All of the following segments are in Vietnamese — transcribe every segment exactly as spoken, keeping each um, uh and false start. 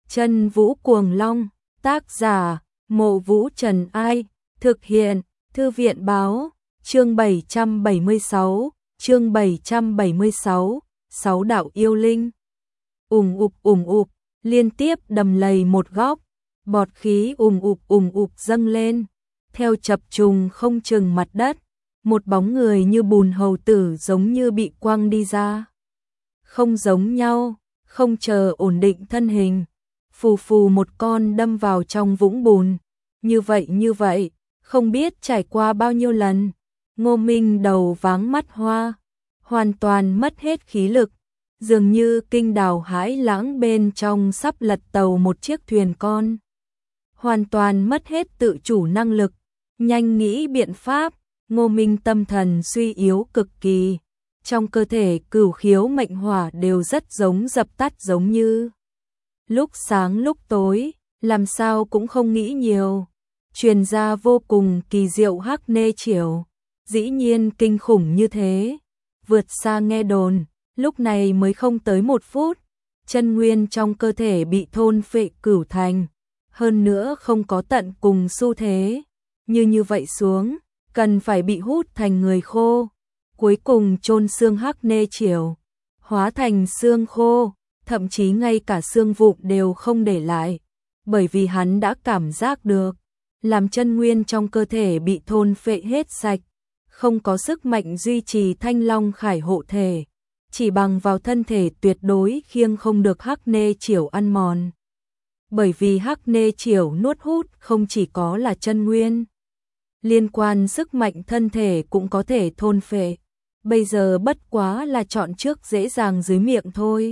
Chân Vũ Cuồng Long, tác giả, Mộ Vũ Trần Ai, thực hiện, Thư viện Báo, chương bảy trăm bảy mươi sáu, chương bảy trăm bảy mươi sáu, Sáu đạo yêu linh. Ùm ụp ùm ụp, liên tiếp đầm lầy một góc, bọt khí ùm ụp ùm ụp dâng lên, theo chập trùng không chừng mặt đất, một bóng người như bùn hầu tử giống như bị quăng đi ra. Không giống nhau, không chờ ổn định thân hình, phù phù một con đâm vào trong vũng bùn. Như vậy như vậy, không biết trải qua bao nhiêu lần, Ngô Minh đầu váng mắt hoa, hoàn toàn mất hết khí lực, dường như kinh đào hãi lãng bên trong sắp lật tàu một chiếc thuyền con. Hoàn toàn mất hết tự chủ năng lực, nhanh nghĩ biện pháp, Ngô Minh tâm thần suy yếu cực kỳ. Trong cơ thể cửu khiếu mệnh hỏa đều rất giống dập tắt, giống như lúc sáng lúc tối, làm sao cũng không nghĩ nhiều. Truyền ra vô cùng kỳ diệu hắc nê chiểu, dĩ nhiên kinh khủng như thế, vượt xa nghe đồn, lúc này mới không tới một phút, chân nguyên trong cơ thể bị thôn phệ cửu thành, hơn nữa không có tận cùng xu thế, như như vậy xuống, cần phải bị hút thành người khô, cuối cùng chôn xương hắc nê chiểu, hóa thành xương khô, thậm chí ngay cả xương vụn đều không để lại, bởi vì hắn đã cảm giác được, làm chân nguyên trong cơ thể bị thôn phệ hết sạch, không có sức mạnh duy trì thanh long khải hộ thể, chỉ bằng vào thân thể tuyệt đối khiêng không được hắc nê chiểu ăn mòn. Bởi vì hắc nê chiểu nuốt hút không chỉ có là chân nguyên, liên quan sức mạnh thân thể cũng có thể thôn phệ, bây giờ bất quá là chọn trước dễ dàng dưới miệng thôi.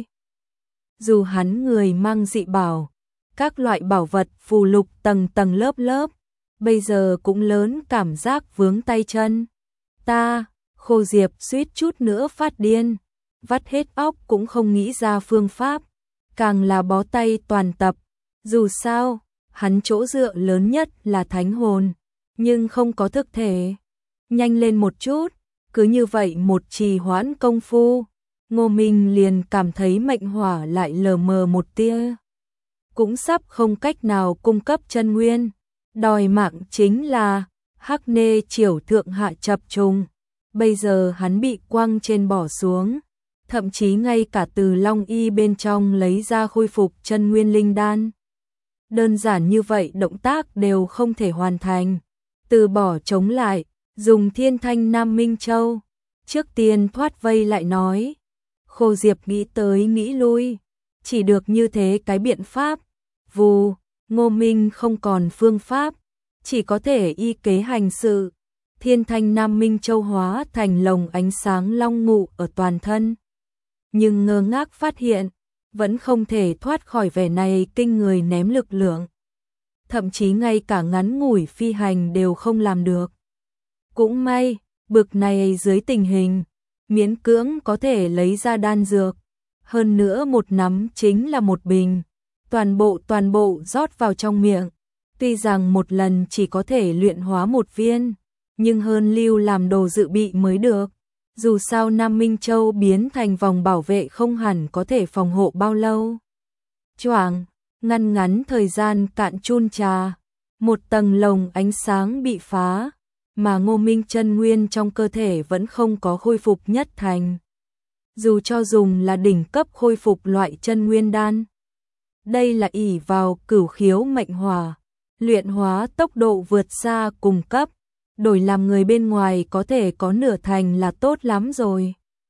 Dù hắn người mang dị bảo, các loại bảo vật phù lục tầng tầng lớp lớp, bây giờ cũng lớn cảm giác vướng tay chân. Ta, Khô Diệp suýt chút nữa phát điên, vắt hết óc cũng không nghĩ ra phương pháp, càng là bó tay toàn tập. Dù sao, hắn chỗ dựa lớn nhất là thánh hồn, nhưng không có thực thể. Nhanh lên một chút, cứ như vậy một trì hoãn công phu, Ngô Minh liền cảm thấy mệnh hỏa lại lờ mờ một tia. Cũng sắp không cách nào cung cấp chân nguyên, đòi mạng chính là hắc nê chiểu thượng hạ chập trùng. Bây giờ hắn bị quăng trên bỏ xuống, thậm chí ngay cả từ long y bên trong lấy ra khôi phục chân nguyên linh đan. Đơn giản như vậy động tác đều không thể hoàn thành, từ bỏ chống lại, dùng thiên thanh Nam Minh Châu. Trước tiên thoát vây lại nói, Khô Diệp nghĩ tới nghĩ lui, chỉ được như thế cái biện pháp. Vù, Ngô Minh không còn phương pháp, chỉ có thể y kế hành sự. Thiên thanh Nam Minh Châu hóa thành lồng ánh sáng long ngụ ở toàn thân. Nhưng ngơ ngác phát hiện, vẫn không thể thoát khỏi vẻ này kinh người ném lực lượng. Thậm chí ngay cả ngắn ngủi phi hành đều không làm được. Cũng may, bực này dưới tình hình, miễn cưỡng có thể lấy ra đan dược. Hơn nữa một nắm chính là một bình, toàn bộ toàn bộ rót vào trong miệng. Tuy rằng một lần chỉ có thể luyện hóa một viên, nhưng hơn lưu làm đồ dự bị mới được. Dù sao Nam Minh Châu biến thành vòng bảo vệ không hẳn có thể phòng hộ bao lâu. Choảng, ngăn ngắn thời gian cạn chun trà, một tầng lồng ánh sáng bị phá, mà Ngô Minh chân nguyên trong cơ thể vẫn không có khôi phục nhất thành. Dù cho dùng là đỉnh cấp khôi phục loại chân nguyên đan, đây là ỷ vào cửu khiếu mệnh hỏa, luyện hóa tốc độ vượt xa cùng cấp, đổi làm người bên ngoài có thể có nửa thành là tốt lắm rồi.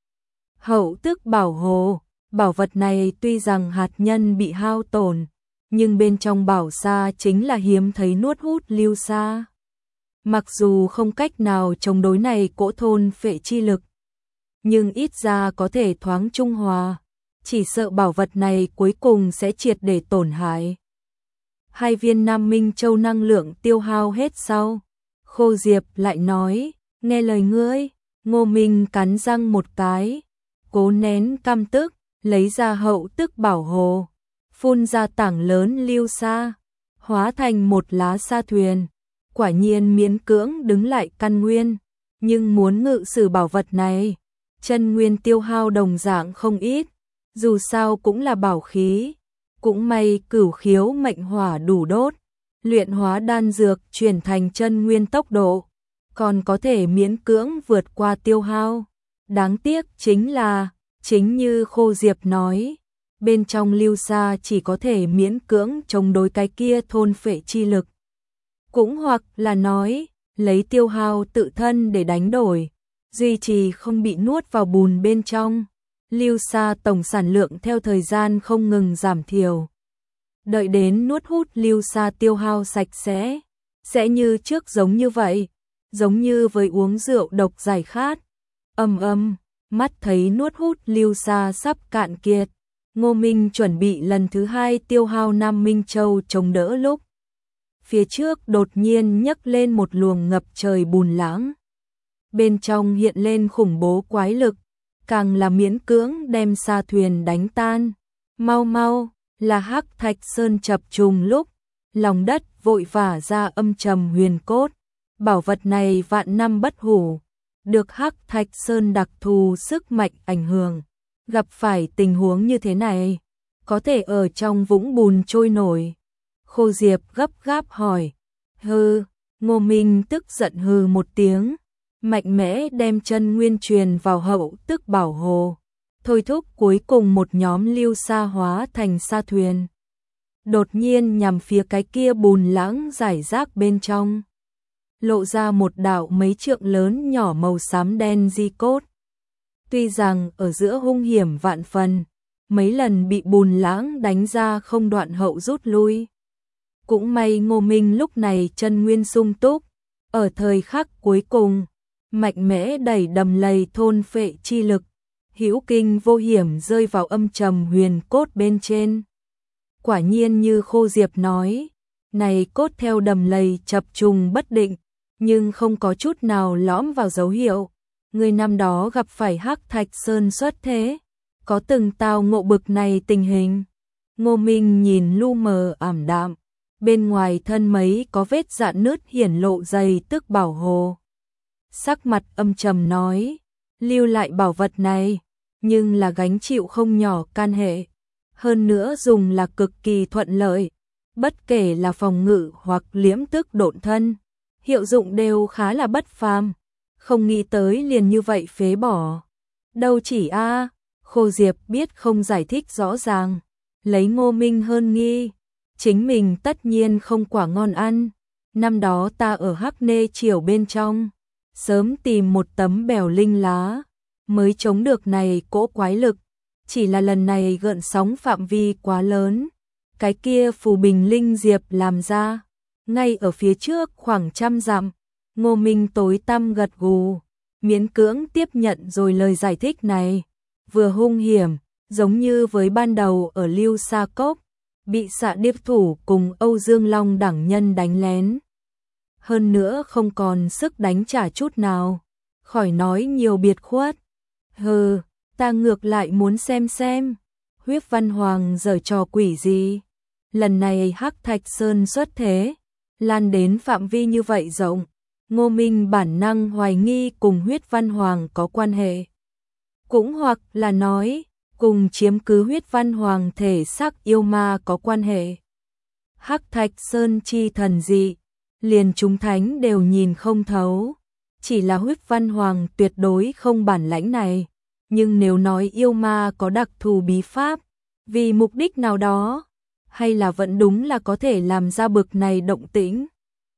Hậu tức bảo hồ, bảo vật này tuy rằng hạt nhân bị hao tổn, nhưng bên trong bảo sa chính là hiếm thấy nuốt hút lưu sa. Mặc dù không cách nào chống đối này cỗ thôn phệ chi lực, nhưng ít ra có thể thoáng trung hòa, chỉ sợ bảo vật này cuối cùng sẽ triệt để tổn hại. Hai viên Nam Minh Châu năng lượng tiêu hao hết sau, Khô Diệp lại nói, nghe lời ngươi. Ngô Minh cắn răng một cái, cố nén căm tức, lấy ra hậu tức bảo hồ, phun ra tảng lớn lưu sa, hóa thành một lá sa thuyền. Quả nhiên miễn cưỡng đứng lại căn nguyên, nhưng muốn ngự sử bảo vật này, chân nguyên tiêu hao đồng dạng không ít, dù sao cũng là bảo khí, Cũng may cửu khiếu mệnh hỏa đủ đốt, luyện hóa đan dược chuyển thành chân nguyên tốc độ, còn có thể miễn cưỡng vượt qua tiêu hao. Đáng tiếc chính là, chính như Khô Diệp nói, bên trong lưu sa chỉ có thể miễn cưỡng chống đối cái kia thôn phệ chi lực. Cũng hoặc là nói, lấy tiêu hao tự thân để đánh đổi, duy trì không bị nuốt vào bùn bên trong. Lưu sa tổng sản lượng theo thời gian không ngừng giảm thiểu. Đợi đến nuốt hút lưu sa tiêu hao sạch sẽ, sẽ như trước giống như vậy, giống như với uống rượu độc giải khát. Ầm ầm, mắt thấy nuốt hút lưu sa sắp cạn kiệt, Ngô Minh chuẩn bị lần thứ hai tiêu hao Nam Minh Châu chống đỡ lúc. Phía trước đột nhiên nhấc lên một luồng ngập trời bùn lãng. Bên trong hiện lên khủng bố quái lực, càng là miễn cưỡng đem sa thuyền đánh tan. Mau mau, là Hắc Thạch Sơn chập trùng lúc, lòng đất vội vã ra âm trầm huyền cốt. Bảo vật này vạn năm bất hủ, được Hắc Thạch Sơn đặc thù sức mạnh ảnh hưởng. Gặp phải tình huống như thế này, có thể ở trong vũng bùn trôi nổi. Khô Diệp gấp gáp hỏi. Hừ, Ngô Minh tức giận hừ một tiếng, mạnh mẽ đem chân nguyên truyền vào hậu tức bảo hồ, thôi thúc cuối cùng một nhóm lưu sa hóa thành sa thuyền. Đột nhiên nhằm phía cái kia bùn lãng rải rác bên trong, lộ ra một đạo mấy trượng lớn nhỏ màu xám đen di cốt. Tuy rằng ở giữa hung hiểm vạn phần, mấy lần bị bùn lãng đánh ra không đoạn hậu rút lui. Cũng may Ngô Minh lúc này chân nguyên sung túc, ở thời khắc cuối cùng, mạnh mẽ đẩy đầm lầy thôn phệ chi lực, hữu kinh vô hiểm rơi vào âm trầm huyền cốt bên trên. Quả nhiên như Khô Diệp nói, này cốt theo đầm lầy chập trùng bất định, nhưng không có chút nào lõm vào dấu hiệu. Người năm đó gặp phải Hắc Thạch Sơn xuất thế, có từng tao ngộ bực này tình hình. Ngô Minh nhìn lu mờ ảm đạm, bên ngoài thân mấy có vết rạn nứt hiển lộ dày tức bảo hồ. Sắc mặt âm trầm nói, lưu lại bảo vật này, nhưng là gánh chịu không nhỏ can hệ. Hơn nữa dùng là cực kỳ thuận lợi, bất kể là phòng ngự hoặc liễm tức độn thân, hiệu dụng đều khá là bất phàm. Không nghĩ tới liền như vậy phế bỏ. Đâu chỉ a, à, Khô Diệp biết không giải thích rõ ràng, lấy Ngô Minh hơn nghi, chính mình tất nhiên không quả ngon ăn. Năm đó ta ở Hắc Nê Triều bên trong, sớm tìm một tấm bèo linh lá, mới chống được này cỗ quái lực, chỉ là lần này gợn sóng phạm vi quá lớn, cái kia phù bình linh diệp làm ra, ngay ở phía trước khoảng trăm dặm. Ngô Minh tối tăm gật gù, miễn cưỡng tiếp nhận rồi lời giải thích này, vừa hung hiểm, giống như với ban đầu ở Lưu Sa Cốc, bị Xạ Điệp thủ cùng Âu Dương Long đẳng nhân đánh lén. Hơn nữa không còn sức đánh trả chút nào, khỏi nói nhiều biệt khuất. Hừ, ta ngược lại muốn xem xem, Huyết Văn Hoàng giở trò quỷ gì. Lần này Hắc Thạch Sơn xuất thế, lan đến phạm vi như vậy rộng. Ngô Minh bản năng hoài nghi cùng Huyết Văn Hoàng có quan hệ. Cũng hoặc là nói, cùng chiếm cứ Huyết Văn Hoàng thể xác yêu ma có quan hệ. Hắc Thạch Sơn chi thần dị, liền chúng thánh đều nhìn không thấu. Chỉ là Huyết Văn Hoàng tuyệt đối không bản lãnh này. Nhưng nếu nói yêu ma có đặc thù bí pháp, vì mục đích nào đó, hay là vẫn đúng là có thể làm ra bực này động tĩnh.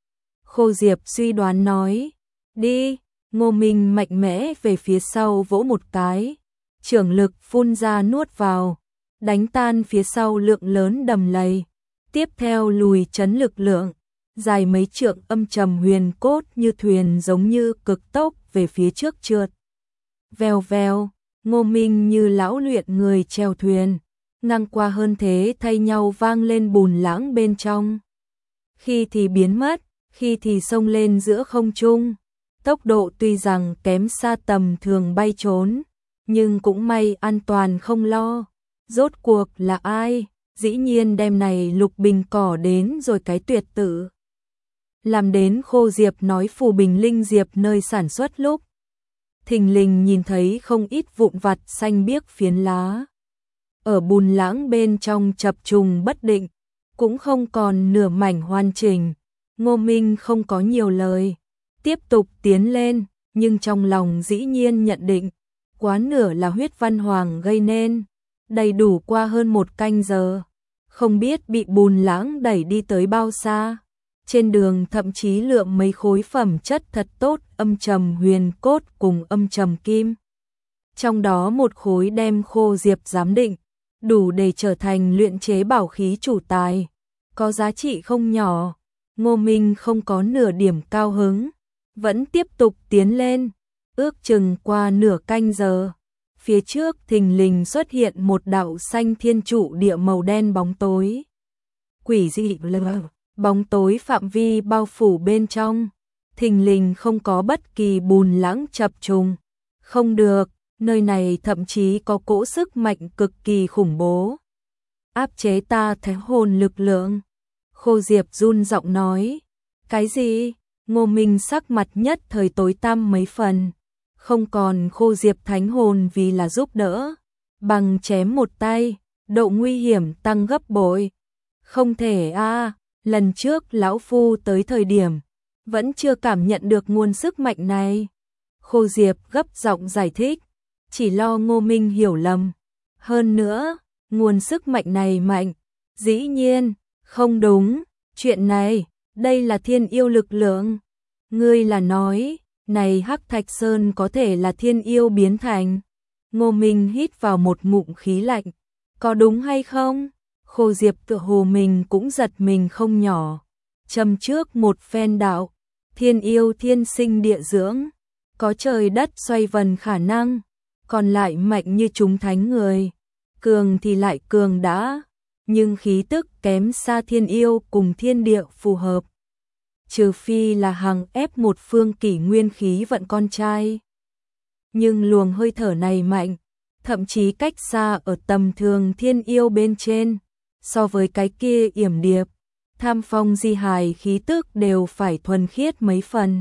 Khô Diệp suy đoán nói, đi. Ngô Minh mạnh mẽ về phía sau vỗ một cái, trưởng lực phun ra nuốt vào, đánh tan phía sau lượng lớn đầm lầy. Tiếp theo lùi chấn lực lượng, dài mấy trượng âm trầm huyền cốt như thuyền giống như cực tốc về phía trước trượt. Vèo vèo, Ngô Minh như lão luyện người chèo thuyền, ngang qua hơn thế thay nhau vang lên bùn lãng bên trong. Khi thì biến mất, khi thì xông lên giữa không trung. Tốc độ tuy rằng kém xa tầm thường bay trốn, nhưng cũng may an toàn không lo. Rốt cuộc là ai, dĩ nhiên đem này lục bình cỏ đến rồi cái tuyệt tử. Làm đến Khô Diệp nói phù bình linh diệp nơi sản xuất lúc, thình lình nhìn thấy không ít vụn vặt xanh biếc phiến lá. ở bùn lãng bên trong chập trùng bất định, cũng không còn nửa mảnh hoàn chỉnh. Ngô Minh không có nhiều lời, tiếp tục tiến lên, nhưng trong lòng dĩ nhiên nhận định, quá nửa là huyết văn hoàng gây nên, đầy đủ qua hơn một canh giờ, không biết bị bùn lãng đẩy đi tới bao xa. Trên đường thậm chí lượm mấy khối phẩm chất thật tốt, âm trầm huyền cốt cùng âm trầm kim. Trong đó một khối đem Khô Diệp giám định, đủ để trở thành luyện chế bảo khí chủ tài, có giá trị không nhỏ. Ngô Minh không có nửa điểm cao hứng, vẫn tiếp tục tiến lên, ước chừng qua nửa canh giờ. Phía trước thình lình xuất hiện một đạo xanh thiên trụ địa màu đen bóng tối. Quỷ dị lờ, bóng tối phạm vi bao phủ bên trong, thình lình không có bất kỳ bùn lãng chập trùng. Không được, nơi này thậm chí có cỗ sức mạnh cực kỳ khủng bố. Áp chế ta thế hồn lực lượng. Khô Diệp run giọng nói. Cái gì? Ngô Minh sắc mặt nhất thời tối tăm mấy phần. Không còn Khô Diệp thánh hồn vì là giúp đỡ. Bằng chém một tay, độ nguy hiểm tăng gấp bội. Không thể a à, lần trước lão phu tới thời điểm, vẫn chưa cảm nhận được nguồn sức mạnh này. Khô Diệp gấp giọng giải thích, chỉ lo Ngô Minh hiểu lầm. Hơn nữa, nguồn sức mạnh này mạnh, dĩ nhiên, không đúng, chuyện này, đây là thiên yêu lực lượng. Ngươi là nói, này Hắc Thạch Sơn có thể là thiên yêu biến thành. Ngô Minh hít vào một ngụm khí lạnh, có đúng hay không? Khô Diệp tựa hồ mình cũng giật mình không nhỏ. Châm trước một phen đạo, thiên yêu thiên sinh địa dưỡng, có trời đất xoay vần khả năng, còn lại mạnh như chúng thánh người, cường thì lại cường đã, nhưng khí tức kém xa thiên yêu cùng thiên địa phù hợp. Trừ phi là hằng ép một phương kỷ nguyên khí vận con trai. Nhưng luồng hơi thở này mạnh, thậm chí cách xa ở tầm thường thiên yêu bên trên, so với cái kia yểm điệp, tham phong di hài khí tức đều phải thuần khiết mấy phần.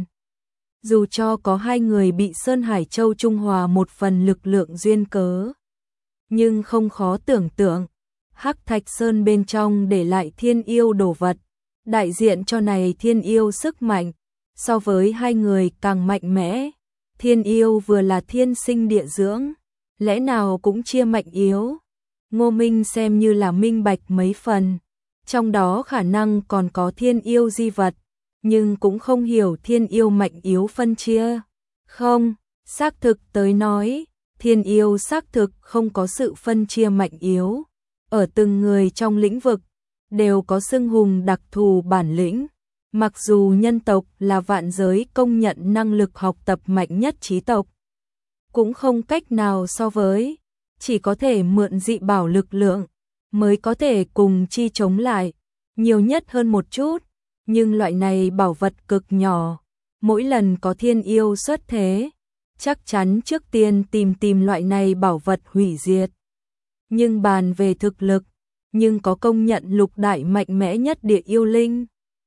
Dù cho có hai người bị Sơn Hải Châu trung hòa một phần lực lượng duyên cớ, nhưng không khó tưởng tượng, Hắc Thạch Sơn bên trong để lại thiên yêu đồ vật, đại diện cho này thiên yêu sức mạnh, so với hai người càng mạnh mẽ. Thiên yêu vừa là thiên sinh địa dưỡng, lẽ nào cũng chia mạnh yếu. Ngô Minh xem như là minh bạch mấy phần, trong đó khả năng còn có thiên yêu di vật, nhưng cũng không hiểu thiên yêu mạnh yếu phân chia. Không, xác thực tới nói, thiên yêu xác thực không có sự phân chia mạnh yếu. Ở từng người trong lĩnh vực, đều có xưng hùng đặc thù bản lĩnh. Mặc dù nhân tộc là vạn giới công nhận năng lực học tập mạnh nhất trí tộc, cũng không cách nào so với, chỉ có thể mượn dị bảo lực lượng, mới có thể cùng chi chống lại, nhiều nhất hơn một chút, nhưng loại này bảo vật cực nhỏ, mỗi lần có thiên yêu xuất thế, chắc chắn trước tiên tìm tìm loại này bảo vật hủy diệt. Nhưng bàn về thực lực, nhưng có công nhận lục đại mạnh mẽ nhất địa yêu linh.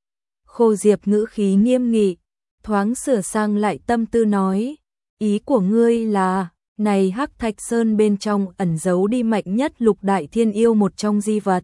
Khô Diệp ngữ khí nghiêm nghị, thoáng sửa sang lại tâm tư nói, ý của ngươi là, này Hắc Thạch Sơn bên trong ẩn giấu đi mạnh nhất lục đại thiên yêu một trong di vật.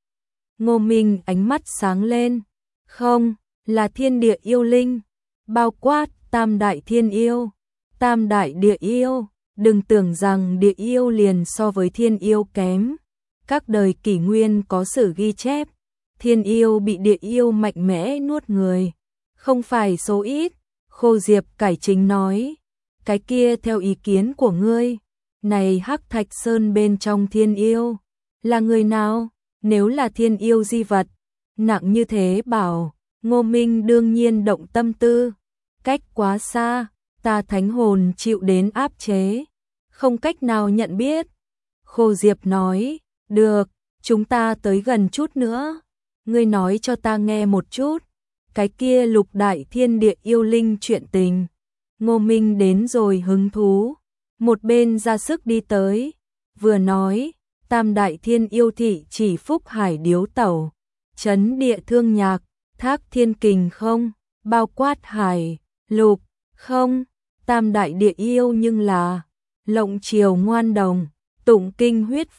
Ngô Minh ánh mắt sáng lên, không, là thiên địa yêu linh, bao quát tam đại thiên yêu, tam đại địa yêu, đừng tưởng rằng địa yêu liền so với thiên yêu kém. Các đời kỷ nguyên có sử ghi chép, thiên yêu bị địa yêu mạnh mẽ nuốt người, không phải số ít. Khô Diệp cải chính nói, cái kia theo ý kiến của ngươi, này Hắc Thạch Sơn bên trong thiên yêu, là người nào? Nếu là thiên yêu di vật, nặng như thế bảo, Ngô Minh đương nhiên động tâm tư, cách quá xa, ta thánh hồn chịu đến áp chế, không cách nào nhận biết. Khô Diệp nói, được, chúng ta tới gần chút nữa, ngươi nói cho ta nghe một chút, cái kia lục đại thiên địa yêu linh chuyện tình. Ngô Minh đến rồi hứng thú, một bên ra sức đi tới, vừa nói, tam đại thiên yêu thị chỉ phúc hải điếu tẩu, chấn địa thương nhạc, thác thiên kình không, bao quát hải, lục, không, tam đại địa yêu nhưng là, lộng triều ngoan đồng, tụng kinh huyết Phật,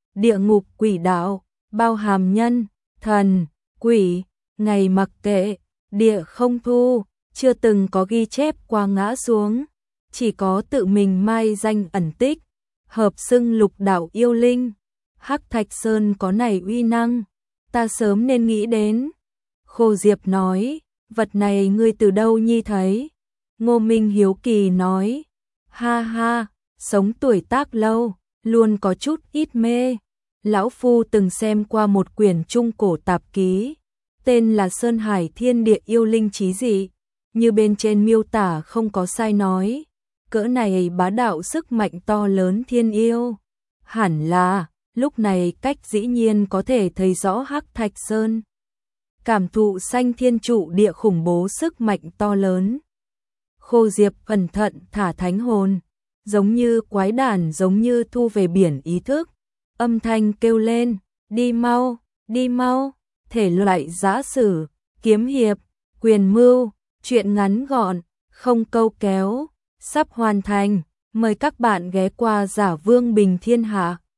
địa ngục quỷ đạo, bao hàm nhân, thần, quỷ, ngày mặc kệ, địa không thu, chưa từng có ghi chép qua ngã xuống, chỉ có tự mình mai danh ẩn tích, hợp xưng lục đạo yêu linh. Hắc Thạch Sơn có này uy năng, ta sớm nên nghĩ đến. Khô Diệp nói, vật này ngươi từ đâu nhi thấy? Ngô Minh hiếu kỳ nói, ha ha, sống tuổi tác lâu, luôn có chút ít mê. Lão Phu từng xem qua một quyển trung cổ tạp ký, tên là Sơn Hải Thiên Địa Yêu Linh Chí Dị, như bên trên miêu tả không có sai nói, cỡ này bá đạo sức mạnh to lớn thiên yêu. Hẳn là, lúc này cách dĩ nhiên có thể thấy rõ Hắc Thạch Sơn. Cảm thụ sanh thiên trụ địa khủng bố sức mạnh to lớn. Khô Diệp cẩn thận thả thánh hồn, giống như quái đản giống như thu về biển ý thức. Âm thanh kêu lên, đi mau, đi mau, thể loại giã sử, kiếm hiệp, quyền mưu, truyện ngắn gọn, không câu kéo, sắp hoàn thành. Mời các bạn ghé qua Giả Vương Bình Thiên Hạ.